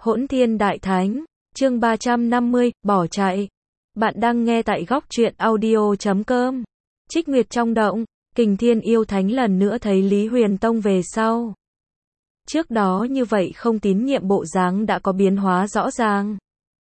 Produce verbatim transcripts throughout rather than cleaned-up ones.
Hỗn Thiên Đại Thánh, chương ba trăm năm mươi, bỏ chạy. Bạn đang nghe tại góc truyện audio chấm com. Trích Nguyệt trong động, Kình Thiên Yêu Thánh lần nữa thấy Lý Huyền Tông về sau. Trước đó như vậy không tín nhiệm bộ dáng đã có biến hóa rõ ràng.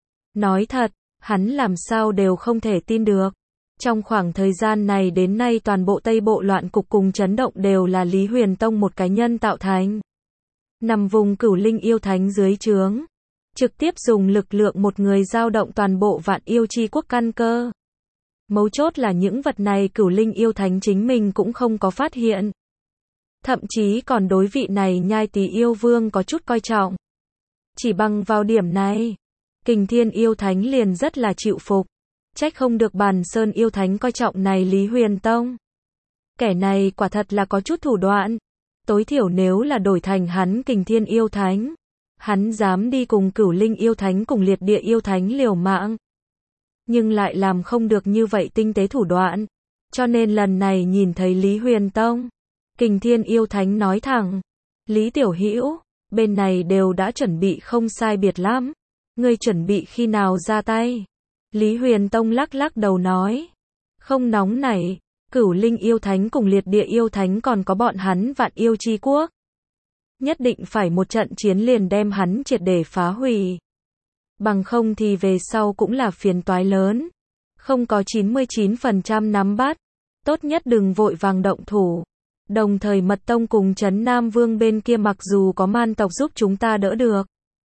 Nói thật, hắn làm sao đều không thể tin được. Trong khoảng thời gian này đến nay toàn bộ Tây Bộ loạn cục cùng chấn động đều là Lý Huyền Tông một cá nhân tạo thành. Nằm vùng Cửu Linh Yêu Thánh dưới trướng, trực tiếp dùng lực lượng một người dao động toàn bộ Vạn Yêu Chi Quốc căn cơ. Mấu chốt là những vật này Cửu Linh Yêu Thánh chính mình cũng không có phát hiện. Thậm chí còn đối vị này Nhai Tý Yêu Vương có chút coi trọng. Chỉ bằng vào điểm này, Kình Thiên Yêu Thánh liền rất là chịu phục. Trách không được Bàn Sơn Yêu Thánh coi trọng này Lý Huyền Tông. Kẻ này quả thật là có chút thủ đoạn. Tối thiểu nếu là đổi thành hắn Kình Thiên Yêu Thánh, hắn dám đi cùng Cửu Linh Yêu Thánh cùng Liệt Địa Yêu Thánh liều mạng. Nhưng lại làm không được như vậy tinh tế thủ đoạn. Cho nên lần này nhìn thấy Lý Huyền Tông, Kình Thiên Yêu Thánh nói thẳng: Lý Tiểu Hữu, bên này đều đã chuẩn bị không sai biệt lắm. Ngươi chuẩn bị khi nào ra tay? Lý Huyền Tông lắc lắc đầu nói: Không nóng nảy, Cửu Linh Yêu Thánh cùng Liệt Địa Yêu Thánh còn có bọn hắn Vạn Yêu Chi Quốc. Nhất định phải một trận chiến liền đem hắn triệt để phá hủy. Bằng không thì về sau cũng là phiền toái lớn. Không có chín mươi chín phần trăm nắm bắt. Tốt nhất đừng vội vàng động thủ. Đồng thời Mật Tông cùng Trấn Nam Vương bên kia mặc dù có man tộc giúp chúng ta đỡ được.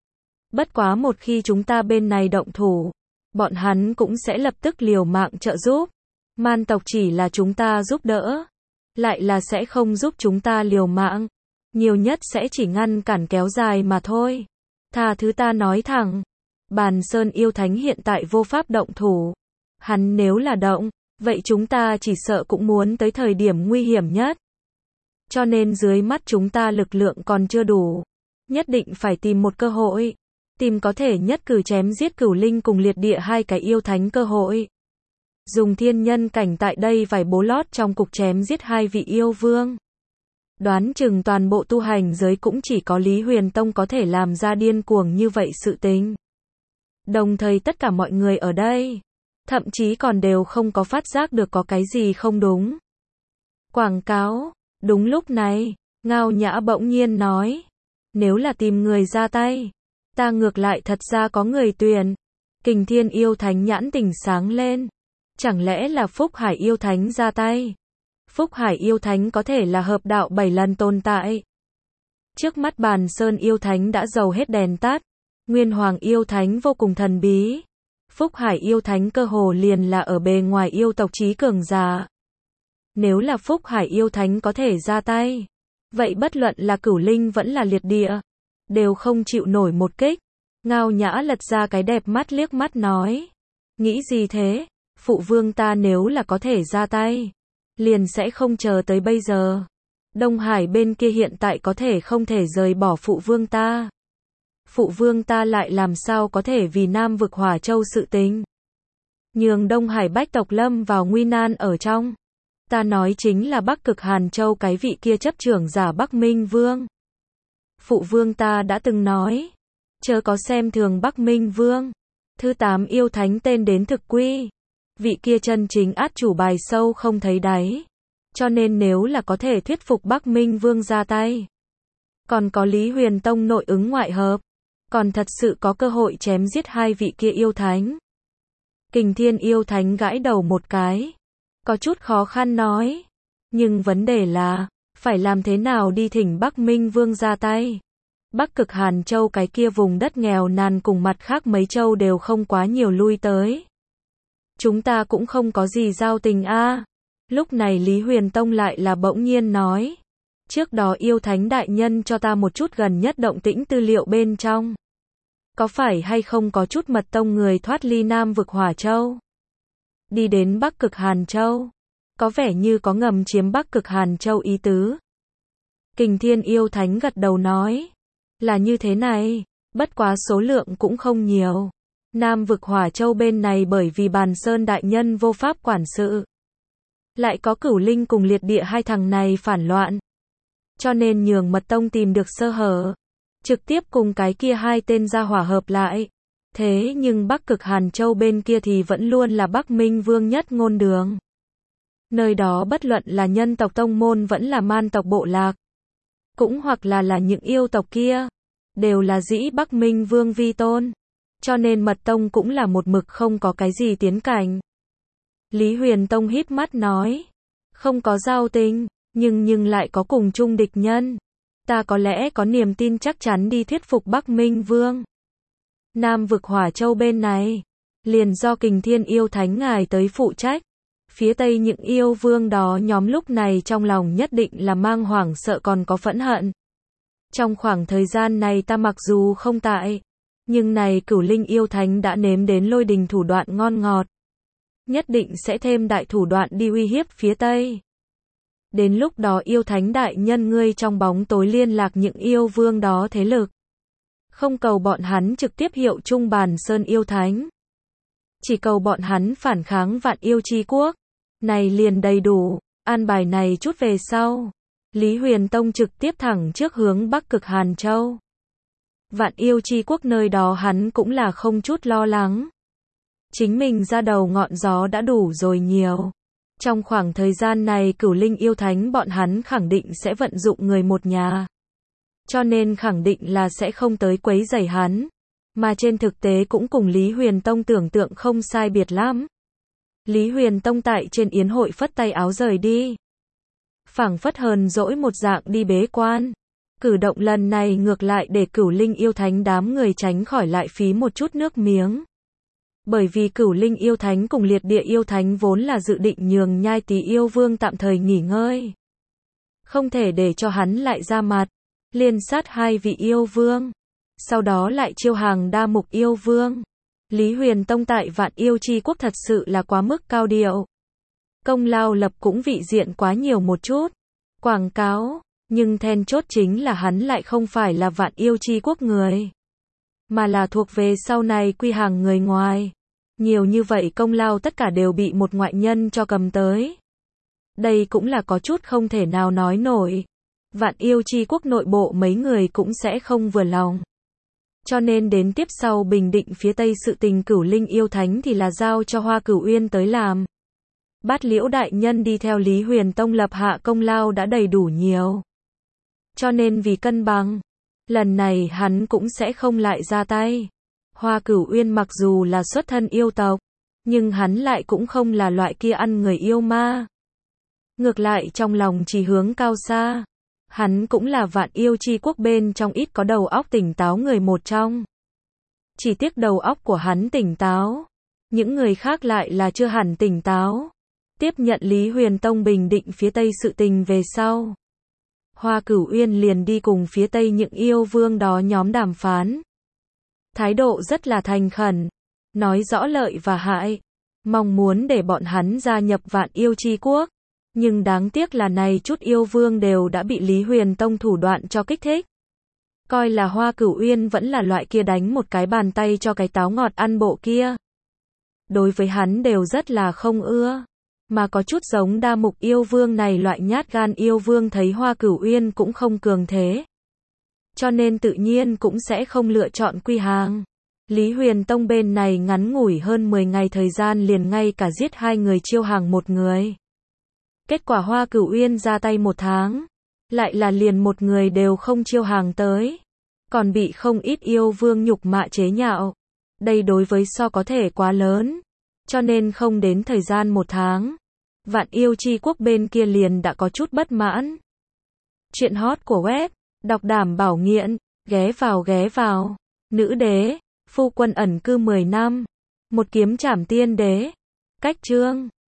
Bất quá một khi chúng ta bên này động thủ, bọn hắn cũng sẽ lập tức liều mạng trợ giúp. Man tộc chỉ là chúng ta giúp đỡ, lại là sẽ không giúp chúng ta liều mạng. Nhiều nhất sẽ chỉ ngăn cản kéo dài mà thôi. Tha thứ ta nói thẳng, Bàn Sơn Yêu Thánh hiện tại vô pháp động thủ. Hắn nếu là động, vậy chúng ta chỉ sợ cũng muốn tới thời điểm nguy hiểm nhất. Cho nên dưới mắt chúng ta lực lượng còn chưa đủ. Nhất định phải tìm một cơ hội. Tìm có thể nhất cử chém giết Cửu Linh cùng Liệt Địa hai cái yêu thánh cơ hội. Dùng thiên nhân cảnh tại đây vài bố lót trong cục chém giết hai vị yêu vương. Đoán chừng toàn bộ tu hành giới cũng chỉ có Lý Huyền Tông có thể làm ra điên cuồng như vậy sự tình. Đồng thời tất cả mọi người ở đây, thậm chí còn đều không có phát giác được có cái gì không đúng. Quảng cáo, đúng lúc này, Ngao Nhã bỗng nhiên nói, nếu là tìm người ra tay, ta ngược lại thật ra có người tuyển. Kình Thiên Yêu Thánh nhãn tỉnh sáng lên. Chẳng lẽ là Phúc Hải Yêu Thánh ra tay? Phúc Hải Yêu Thánh có thể là hợp đạo bảy lần tồn tại. Trước mắt Bàn Sơn Yêu Thánh đã dầu hết đèn tắt. Nguyên Hoàng Yêu Thánh vô cùng thần bí. Phúc Hải Yêu Thánh cơ hồ liền là ở bề ngoài yêu tộc trí cường giả. Nếu là Phúc Hải Yêu Thánh có thể ra tay, vậy bất luận là Cửu Linh vẫn là Liệt Địa, đều không chịu nổi một kích. Ngao Nhã lật ra cái đẹp mắt liếc mắt nói, nghĩ gì thế? Phụ vương ta nếu là có thể ra tay, liền sẽ không chờ tới bây giờ. Đông Hải bên kia hiện tại có thể không thể rời bỏ phụ vương ta. Phụ vương ta lại làm sao có thể vì Nam vực Hỏa Châu sự tình, nhường Đông Hải bách tộc lâm vào nguy nan ở trong. Ta nói chính là Bắc Cực Hàn Châu cái vị kia chấp trưởng giả Bắc Minh Vương. Phụ vương ta đã từng nói, chớ có xem thường Bắc Minh Vương. Thứ tám yêu thánh tên đến thực quy. Vị kia chân chính át chủ bài sâu không thấy đáy. Cho nên nếu là có thể thuyết phục Bắc Minh Vương ra tay, còn có Lý Huyền Tông nội ứng ngoại hợp, còn thật sự có cơ hội chém giết hai vị kia yêu thánh. Kình Thiên Yêu Thánh gãi đầu một cái, có chút khó khăn nói, nhưng vấn đề là, phải làm thế nào đi thỉnh Bắc Minh Vương ra tay. Bắc Cực Hàn Châu cái kia vùng đất nghèo nàn cùng mặt khác mấy châu đều không quá nhiều lui tới. Chúng ta cũng không có gì giao tình a. À. Lúc này Lý Huyền Tông lại là bỗng nhiên nói, trước đó yêu thánh đại nhân cho ta một chút gần nhất động tĩnh tư liệu bên trong. Có phải hay không có chút Mật Tông người thoát ly Nam vực Hỏa Châu, đi đến Bắc Cực Hàn Châu, có vẻ như có ngầm chiếm Bắc Cực Hàn Châu ý tứ. Kình Thiên Yêu Thánh gật đầu nói, là như thế này, bất quá số lượng cũng không nhiều. Nam vực Hỏa Châu bên này bởi vì Bàn Sơn đại nhân vô pháp quản sự, lại có Cửu Linh cùng Liệt Địa hai thằng này phản loạn, cho nên nhường Mật Tông tìm được sơ hở, trực tiếp cùng cái kia hai tên gia hỏa hợp lại. Thế nhưng Bắc Cực Hàn Châu bên kia thì vẫn luôn là Bắc Minh Vương nhất ngôn đường. Nơi đó bất luận là nhân tộc tông môn vẫn là man tộc bộ lạc, cũng hoặc là là những yêu tộc kia, đều là dĩ Bắc Minh Vương vi tôn. Cho nên mật tông cũng là một mực không có cái gì tiến cảnh. Lý Huyền Tông híp mắt nói, không có giao tình, nhưng nhưng lại có cùng chung địch nhân. Ta có lẽ có niềm tin chắc chắn đi thuyết phục Bắc Minh Vương. Nam vực Hỏa Châu bên này, liền do Kình Thiên yêu thánh ngài tới phụ trách. Phía Tây những yêu vương đó nhóm lúc này trong lòng nhất định là mang hoảng sợ còn có phẫn hận. Trong khoảng thời gian này ta mặc dù không tại, nhưng này Cửu Linh yêu thánh đã nếm đến lôi đình thủ đoạn ngon ngọt. Nhất định sẽ thêm đại thủ đoạn đi uy hiếp phía Tây. Đến lúc đó yêu thánh đại nhân ngươi trong bóng tối liên lạc những yêu vương đó thế lực. Không cầu bọn hắn trực tiếp hiệu chung bàn sơn yêu thánh. Chỉ cầu bọn hắn phản kháng vạn yêu chi quốc. Này liền đầy đủ, an bài này chút về sau. Lý Huyền Tông trực tiếp thẳng trước hướng Bắc Cực Hàn Châu. Vạn yêu chi quốc nơi đó hắn cũng là không chút lo lắng. Chính mình ra đầu ngọn gió đã đủ rồi nhiều. Trong khoảng thời gian này Cửu Linh yêu thánh bọn hắn khẳng định sẽ vận dụng người một nhà. Cho nên khẳng định là sẽ không tới quấy rầy hắn. Mà trên thực tế cũng cùng Lý Huyền Tông tưởng tượng không sai biệt lắm. Lý Huyền Tông tại trên yến hội phất tay áo rời đi. Phảng phất hờn dỗi một dạng đi bế quan. Cử động lần này ngược lại để Cửu Linh yêu thánh đám người tránh khỏi lại phí một chút nước miếng. Bởi vì Cửu Linh yêu thánh cùng Liệt Địa yêu thánh vốn là dự định nhường Nhai Tý yêu vương tạm thời nghỉ ngơi. Không thể để cho hắn lại ra mặt, liên sát hai vị yêu vương. Sau đó lại chiêu hàng đa mục yêu vương. Lý Huyền Tông tại vạn yêu chi quốc thật sự là quá mức cao điệu. Công lao lập cũng vị diện quá nhiều một chút. Quảng cáo, nhưng then chốt chính là hắn lại không phải là vạn yêu chi quốc người. Mà là thuộc về sau này quy hàng người ngoài. Nhiều như vậy công lao tất cả đều bị một ngoại nhân cho cầm tới. Đây cũng là có chút không thể nào nói nổi. Vạn yêu chi quốc nội bộ mấy người cũng sẽ không vừa lòng. Cho nên đến tiếp sau bình định phía Tây sự tình Cửu Linh yêu thánh thì là giao cho Hoa Cửu Uyên tới làm. Bát Liễu đại nhân đi theo Lý Huyền Tông lập hạ công lao đã đầy đủ nhiều. Cho nên vì cân bằng, lần này hắn cũng sẽ không lại ra tay. Hoa Cửu Uyên mặc dù là xuất thân yêu tộc, nhưng hắn lại cũng không là loại kia ăn người yêu ma. Ngược lại trong lòng chỉ hướng cao xa. Hắn cũng là vạn yêu chi quốc bên trong ít có đầu óc tỉnh táo người một trong. Chỉ tiếc đầu óc của hắn tỉnh táo. Những người khác lại là chưa hẳn tỉnh táo. Tiếp nhận Lý Huyền Tông bình định phía Tây sự tình về sau. Hoa Cửu Uyên liền đi cùng phía Tây những yêu vương đó nhóm đàm phán. Thái độ rất là thành khẩn. Nói rõ lợi và hại. Mong muốn để bọn hắn gia nhập vạn yêu chi quốc. Nhưng đáng tiếc là này chút yêu vương đều đã bị Lý Huyền Tông thủ đoạn cho kích thích. Coi là Hoa Cửu Uyên vẫn là loại kia đánh một cái bàn tay cho cái táo ngọt ăn bộ kia. Đối với hắn đều rất là không ưa. Mà có chút giống đa mục yêu vương này loại nhát gan yêu vương thấy Hoa Cửu Uyên cũng không cường thế. Cho nên tự nhiên cũng sẽ không lựa chọn quy hàng. Lý Huyền Tông bên này ngắn ngủi hơn mười ngày thời gian liền ngay cả giết hai người chiêu hàng một người. Kết quả Hoa Cửu Uyên ra tay một tháng, lại là liền một người đều không chiêu hàng tới. Còn bị không ít yêu vương nhục mạ chế nhạo. Đây đối với so có thể quá lớn. Cho nên không đến thời gian một tháng. Vạn yêu chi quốc bên kia liền đã có chút bất mãn. Chuyện hot của web, đọc đảm bảo nghiện, ghé vào ghé vào. Nữ đế, phu quân ẩn cư mười năm. Một kiếm trảm tiên đế. Cách chương.